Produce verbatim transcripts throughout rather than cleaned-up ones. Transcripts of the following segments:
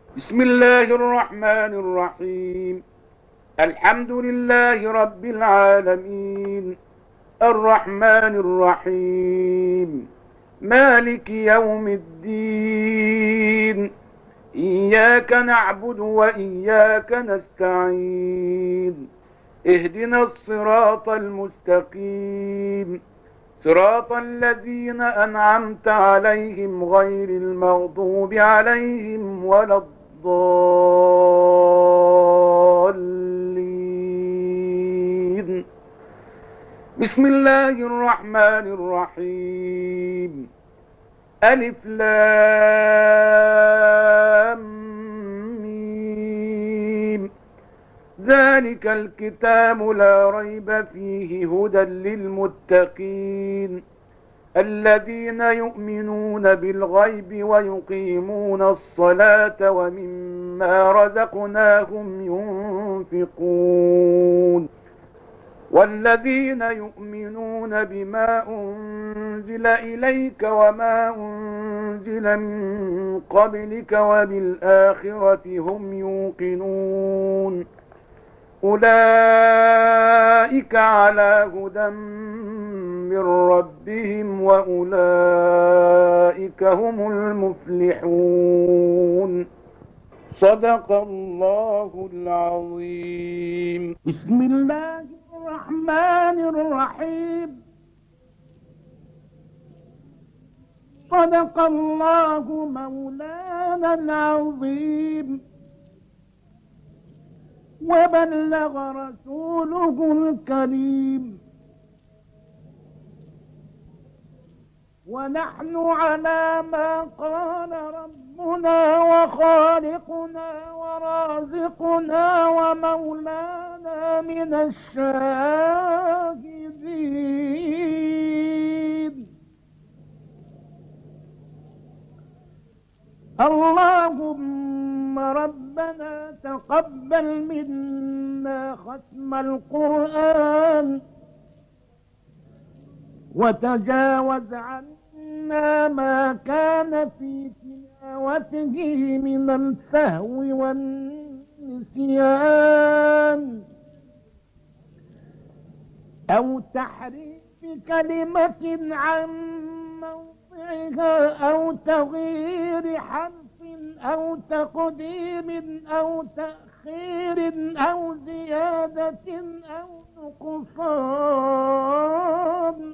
بسم الله الرحمن الرحيم. الحمد لله رب العالمين، الرحمن الرحيم، مالك يوم الدين. إياك نعبد وإياك نستعين. اهدنا الصراط المستقيم، صراط الذين أنعمت عليهم غير المغضوب عليهم ولا الضالين. بسم الله الرحمن الرحيم. ألف لام ميم. ذلك الكتاب لا ريب فيه هدى للمتقين الذين يؤمنون بالغيب ويقيمون الصلاة ومما رزقناهم ينفقون والذين يؤمنون بما أنزل إليك وما أنزل من قبلك وبالآخرة هم يوقنون. أولئك على هدى من ربهم وأولئك هم المفلحون. صدق الله العظيم. بسم الله الرحمن الرحيم. صدق الله مولانا العظيم، وبلغ رسوله الكريم، ونحن على ما قال ربنا وخالقنا ورازقنا ومولانا من الشاهدين. اللهم ربنا تقبل منا ختم القرآن، وتجاوز عنا ما كان في تلاوته من السهو والنسيان أو تحريف كلمة عن موضعها أو تغيير حرف أو تقديم أو تأخير أو زيادة أو نقصان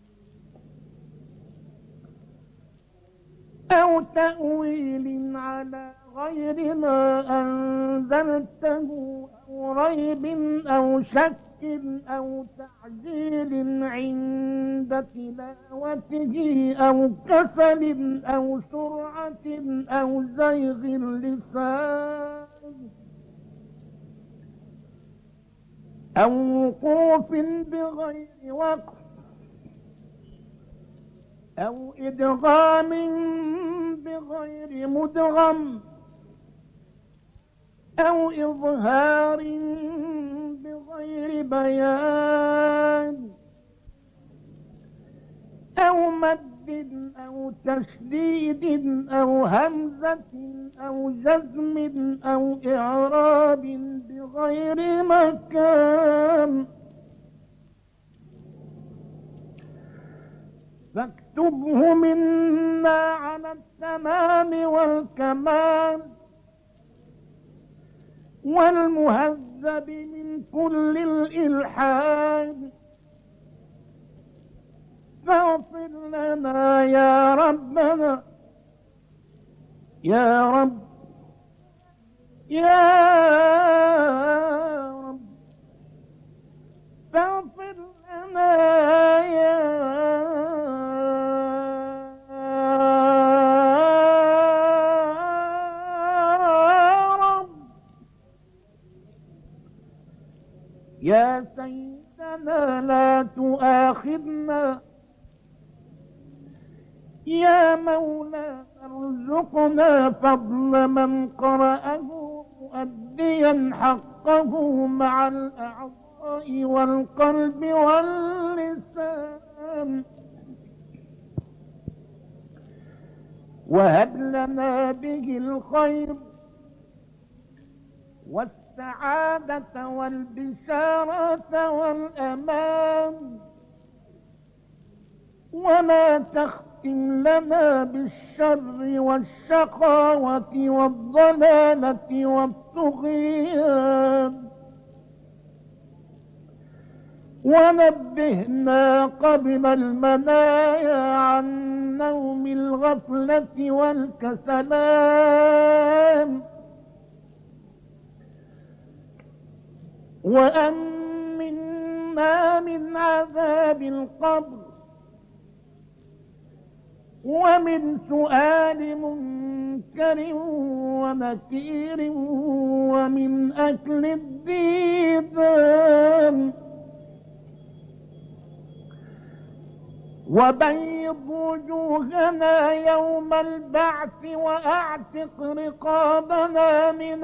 أو تأويل على غير ما أنزلته أو ريب أو شك أو تعجيل عند تلاوته أو كسل أو سرعة أو زيغ اللسان أو وقوف بغير وقف أو إدغام بغير مدغم أو إظهار بغير بيان أو مد أو تشديد أو همزة أو جزم أو إعراب بغير مكان، فاكتبه منا على التمام والكمال والمهذب من كل الإلحاد. فاغفر لنا يا ربنا يا رب يا رب، فاغفر لنا يا يا سيدنا لا تؤاخذنا، يا مولانا ارزقنا فضل من قرأه مؤديا حقه مع الأعضاء والقلب واللسان، وهب لنا به الخير والسعادة والبشارة والأمان، ولا تختم لنا بالشر والشقاوة والضلالة والطغيان، ونبهنا قبل المنايا عن نوم الغفلة والكسلان، وأمنا من عذاب القبر، ومن سؤال منكر ونكير، ومن أكل الديدان، وبيض وجوهنا يوم البعث، وأعتق رقابنا من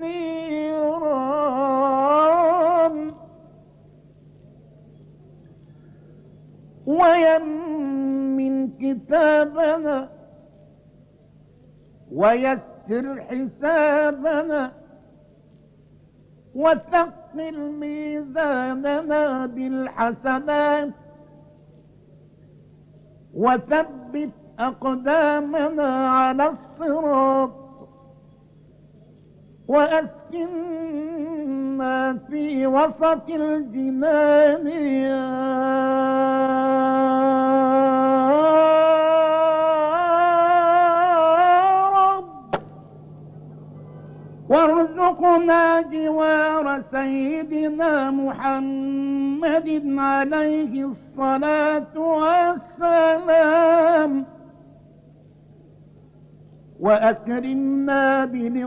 النيران، ويمن كتابنا، ويسر حسابنا، وثقل ميزاننا بالحسنات، وثبت أقدامنا على الصراط، وأسكننا في وسط الجنان يا رب، وارزقنا جوار سيدنا محمد عليه الصلاة والسلام، وأكرمنا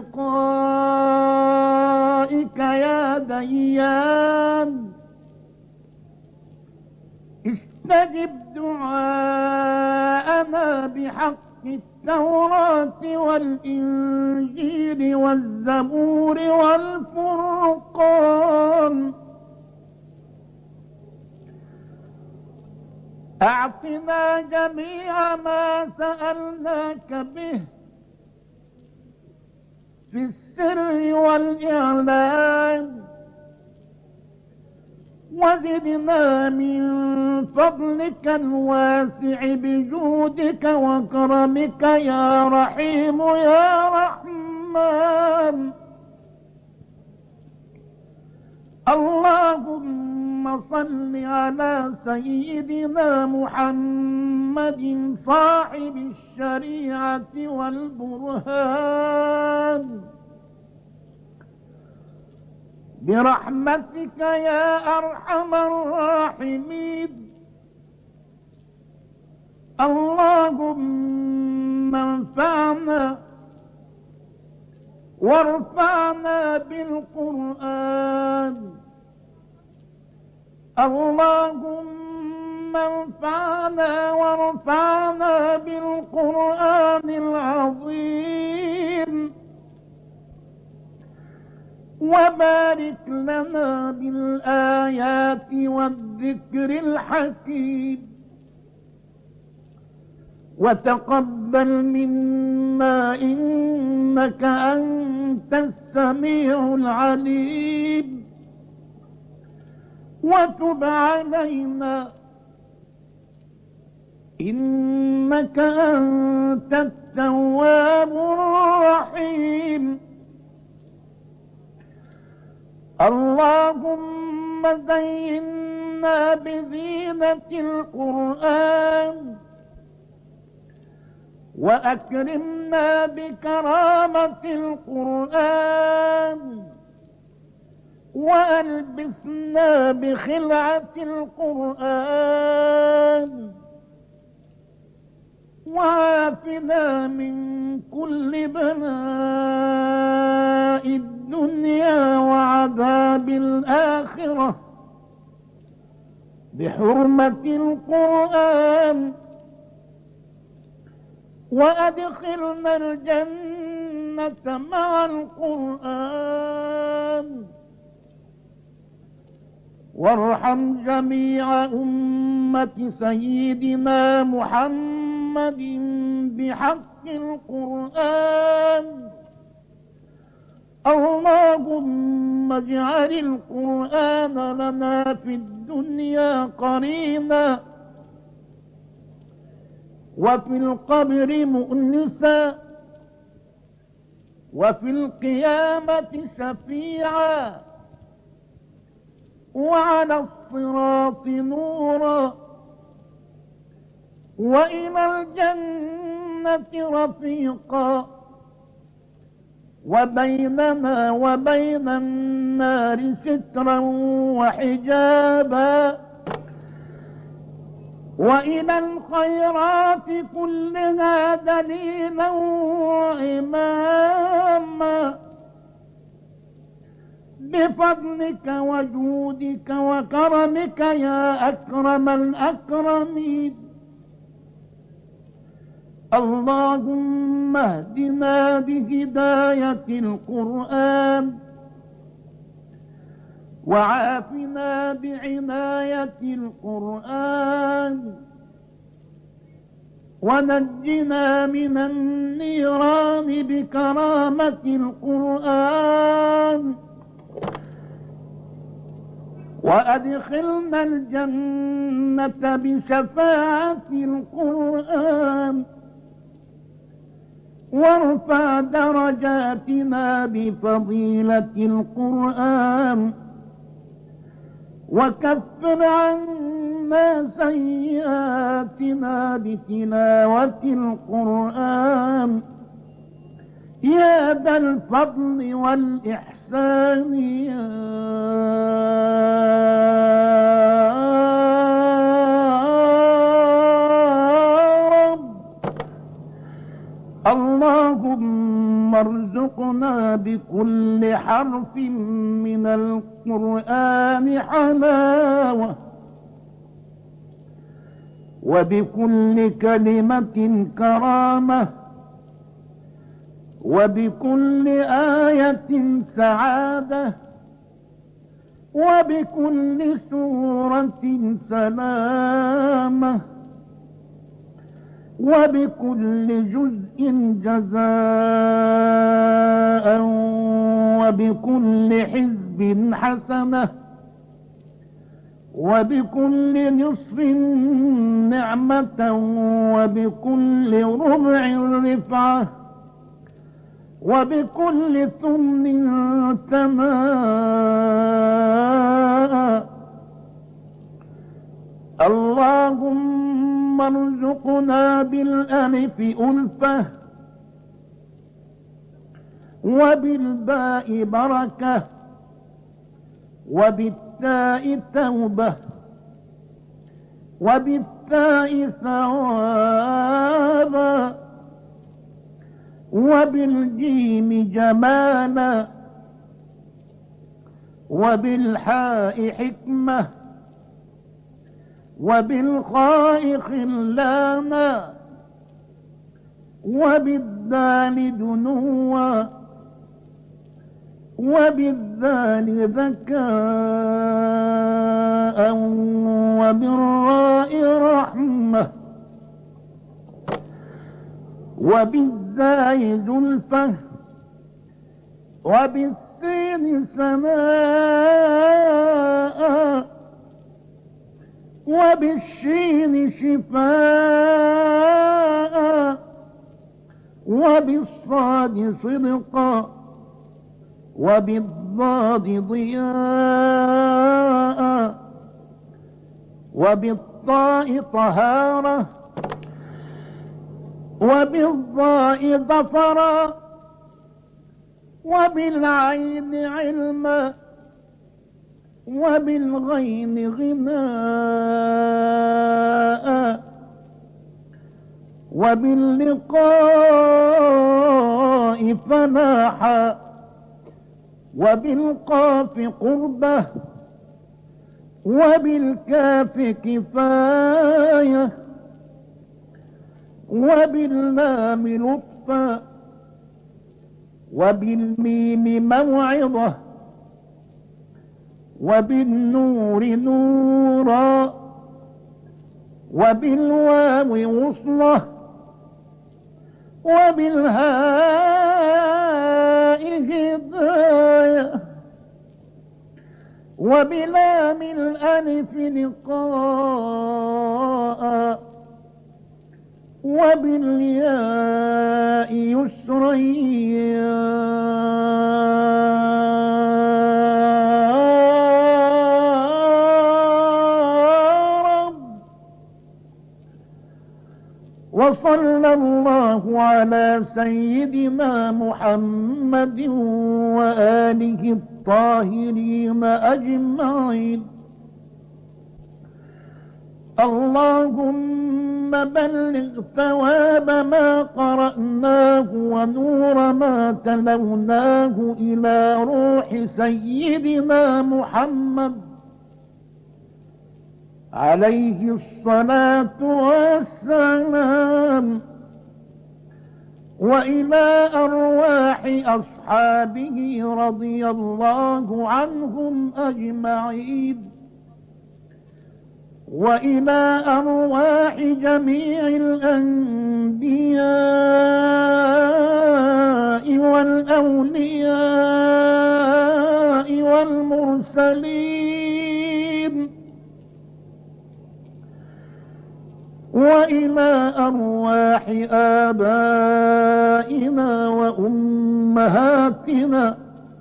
بلقائك يا ديان، استجب دعاءنا بحق التوراة والإنجيل والزبور والفرقان، أعطنا جميع ما سألناك به في السر والإعلان، وزدنا من فضلك الواسع بجودك وكرمك يا رحيم يا رحمن. اللهم صل على سيدنا محمد صاحب الشريعة والبرهان برحمتك يا أرحم الراحمين. اللهم انفعنا وارفعنا بالقرآن، اللهم انفعنا وارفعنا بالقرآن العظيم، وبارك لنا بالآيات والذكر الحكيم، وتقبل منا إنك أنت السميع العليم، وتب علينا إنك أنت التواب الرحيم. اللهم زينا بزينة القرآن، وأكرمنا بكرامة القرآن، وألبسنا بخلعة القرآن، وعافنا من كل بلاء الدنيا وعذاب الآخرة بحرمة القرآن، وأدخلنا الجنة مع القرآن، وارحم جميع أمة سيدنا محمد بحق القرآن. الله اللهم اجعل القرآن لنا في الدنيا قرينا وفي القبر مؤنسا وفي القيامة شفيعا وعلى الصراط نورا وإلى الجنة رفيقا وبيننا وبين النار سترا وحجابا وإلى الخيرات كلها دليلا وإماما بفضلك وجودك وكرمك يا أكرم الأكرمين. اللهم اهدنا بهداية القرآن وعافنا بعناية القرآن ونجنا من النيران بكرامة القرآن وأدخلنا الجنة بشفاعة القرآن وارفع درجاتنا بفضيلة القرآن وكفر عنا سيئاتنا بتلاوة القرآن يا ذا الفضل والإحسان يا رب. اللهم ارزقنا بكل حرف من القرآن حلاوة وبكل كلمة كرامة وبكل آية سعادة وبكل سورة سلامة وبكل جزء جزاء وبكل حزب حسنة وبكل نصف نعمة وبكل ربع رفعة وبكل ثمن ثناء. اللهم ارزقنا بالألف ألفة وبالباء بركة وبالتاء توبة وبالتاء ثوابا وبالجيم جمالا وبالحاء حكمة وبالخاء خلانا وبالدال دنوا وبالذال ذكاء وبالراء رحمة وبالزاي زلفة وبالسين سناء وبالشين شفاء وبالصاد صدقا وبالضاد ضياء وبالطاء طهارة وبالضاء ظفرا وبالعين علما وبالغين غناء وباللقاء فلاحا وبالقاف قربة وبالكاف كفاية وباللام لطفا وبالميم موعظة وبالنور نورا وبالواو وصلة وبالهاء هداية وبلام الألف لقاء وبالياء يسريا وصلى الله على سيدنا محمد وآله الطاهرين أجمعين. اللهم بلغ ثواب ما قرأناه ونور ما تلوناه إلى روح سيدنا محمد عليه الصلاة والسلام، وإلى أرواح أصحابه رضي الله عنهم أجمعين، وإلى أرواح جميع الأنبياء والأولياء والمرسلين، وإلى أرواح آبائنا وأمهاتنا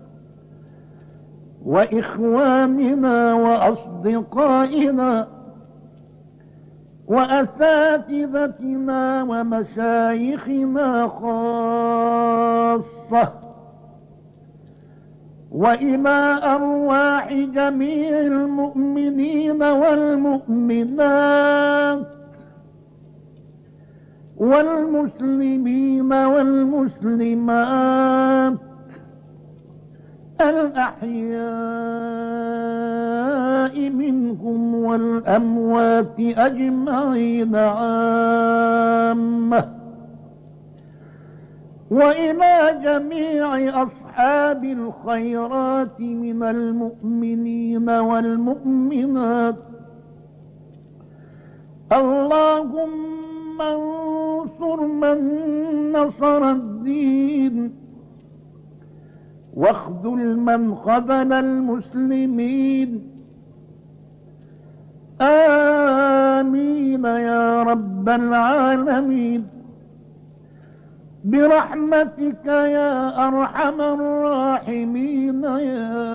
وإخواننا وأصدقائنا وأساتذتنا ومشايخنا خاصة، وإلى أرواح جميع المؤمنين والمؤمنات والمسلمين والمسلمات الأحياء منهم والأموات أجمعين عامة، وإلى جميع أصحاب الخيرات من المؤمنين والمؤمنات. اللهم انصر من نصر الدين، واخذل من خذل المسلمين. آمين يا رب العالمين، برحمتك يا أرحم الراحمين يا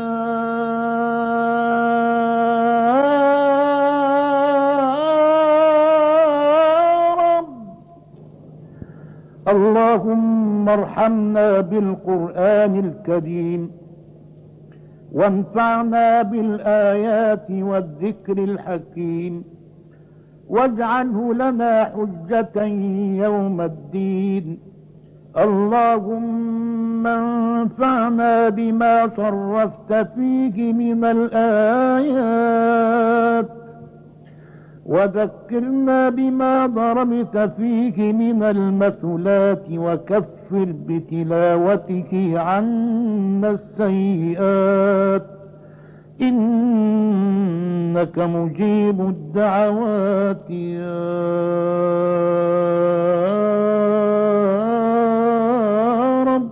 اللهم ارحمنا بالقرآن الكريم، وانفعنا بالآيات والذكر الحكيم، واجعله لنا حجة يوم الدين. اللهم انفعنا بما صرفت فيه من الآيات، وذكرنا بما ضربت فيه من المثلات، وكفر بتلاوته عنا السيئات، إنك مجيب الدعوات يا رب.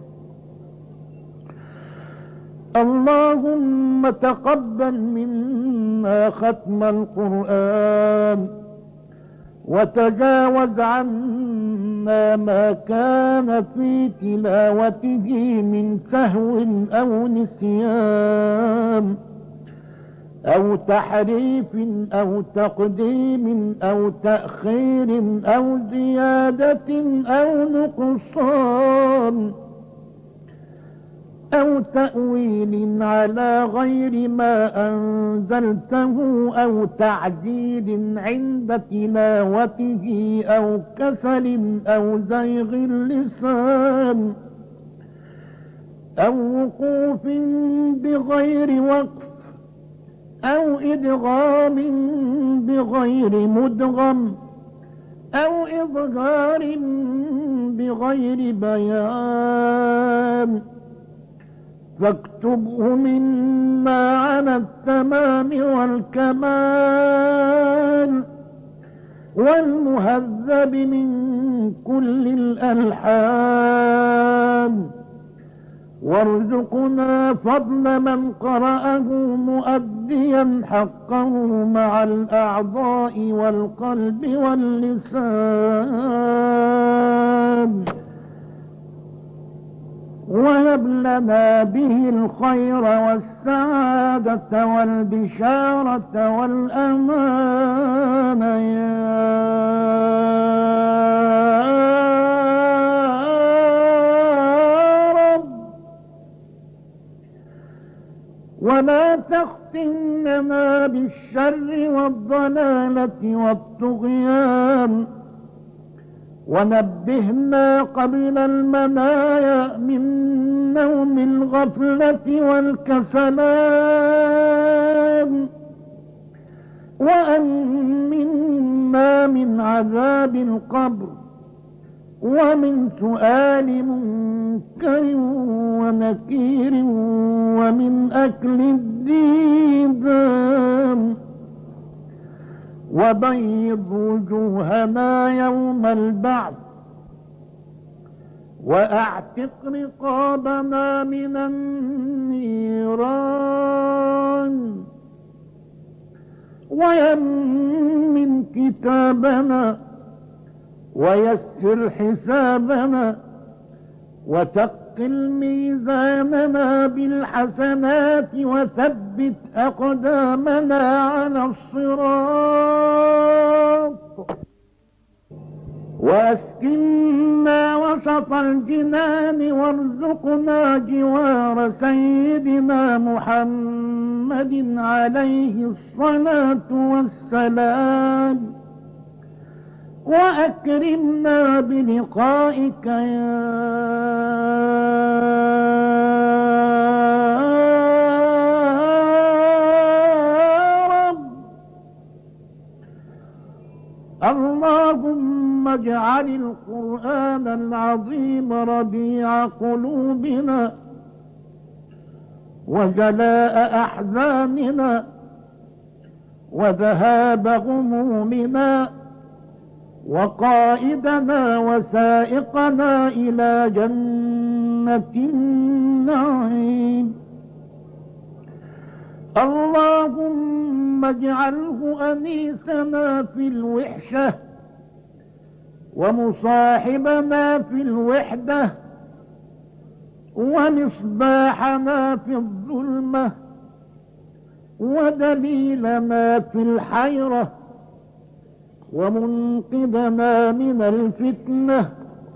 اللهم تقبل منا ختم القرآن، وتجاوز عنا ما كان في تلاوته من سهو أو نسيان أو تحريف أو تقديم أو تأخير أو زيادة أو نقصان أو تأويل على غير ما أنزلته أو تعجيل عند تلاوته أو كسل أو زيغ اللسان أو وقوف بغير وقف أو إدغام بغير مدغم أو إظهار بغير بيان، فاكتبه منا على التمام والكمال والمهذب من كل الألحان، وارزقنا فضل من قرأه مؤديا حقه مع الأعضاء والقلب واللسان، وهب لنا به الخير والسعادة والبشارة والأمان يا رب، ولا تختمنا بالشر والضلالة والطغيان، ونبهنا قبل المنايا من نوم الغفلة والكسلان، وأمنا من عذاب القبر ومن سؤال منكر ونكير ومن أكل الديدان، وبيض وجوهنا يوم البعث، وأعتق رقابنا من النيران، ويمن كتابنا ويسر حسابنا، وثقل ميزاننا بالحسنات، وثبت أقدامنا على الصراط، وأسكننا وسط الجنان، وارزقنا جوار سيدنا محمد عليه الصلاة والسلام، وأكرمنا بلقائك يا رب. اللهم اجعل القرآن العظيم ربيع قلوبنا، وجلاء أحزاننا، وذهاب غمومنا، وقائدنا وسائقنا إلى جنة النعيم. اللهم اجعله أنيسنا في الوحشة، ومصاحبنا في الوحدة، ومصباحنا في الظلمة، ودليلنا في الحيرة، ومنقذنا من الفتنة،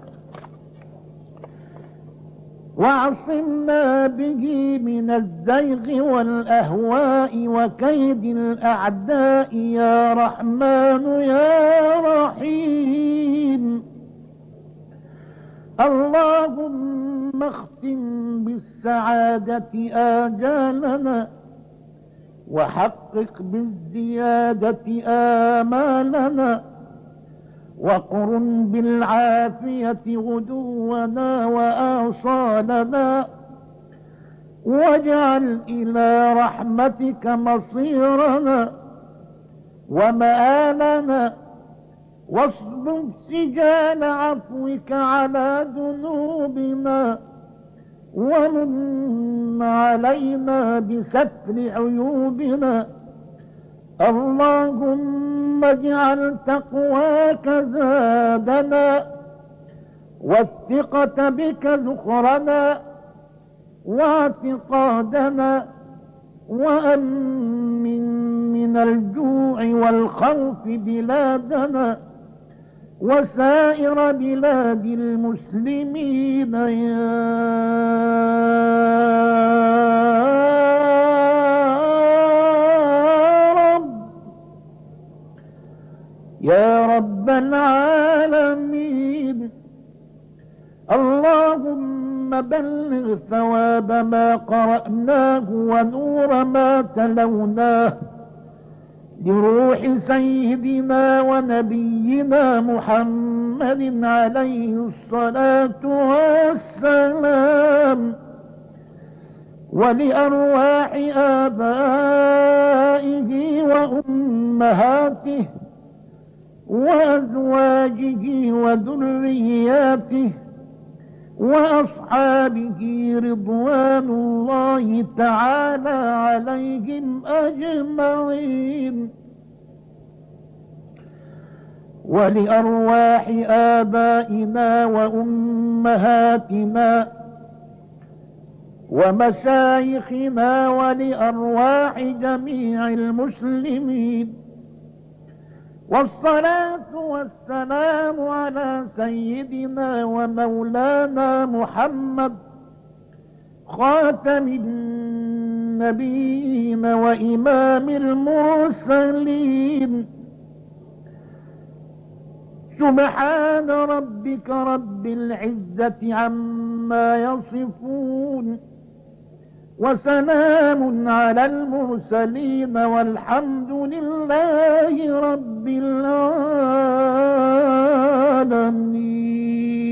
وعصمنا به من الزيغ والأهواء وكيد الأعداء يا رحمن يا رحيم. اللهم اختم بالسعادة آجالنا، وحقق بالزيادة آمالنا، وقرن بالعافية غدونا وآصالنا، واجعل إلى رحمتك مصيرنا ومآلنا، واصبب سجال عفوك على ذنوبنا، ومن علينا بستر عيوبنا. اللهم اجعل تقواك زادنا، والثقة بك ذخرنا، واعتقادنا، وأمن من الجوع والخوف بلادنا وسائر بلاد المسلمين يا رب يا رب العالمين. اللهم بلغ ثواب ما قرأناه ونور ما تلوناه لروح سيدنا ونبينا محمد عليه الصلاة والسلام، ولأرواح آبائه وأمهاته وأزواجه وذرياته وأصحابه رضوان الله تعالى عليهم أجمعين. ولأرواح آبائنا وأمهاتنا ومشايخنا ولأرواح جميع المسلمين، والصلاة والسلام على سيدنا ومولانا محمد خاتم النبيين وإمام المرسلين. سبحان ربك رب العزة عما يصفون، وسلام على المرسلين، والحمد لله رب العالمين.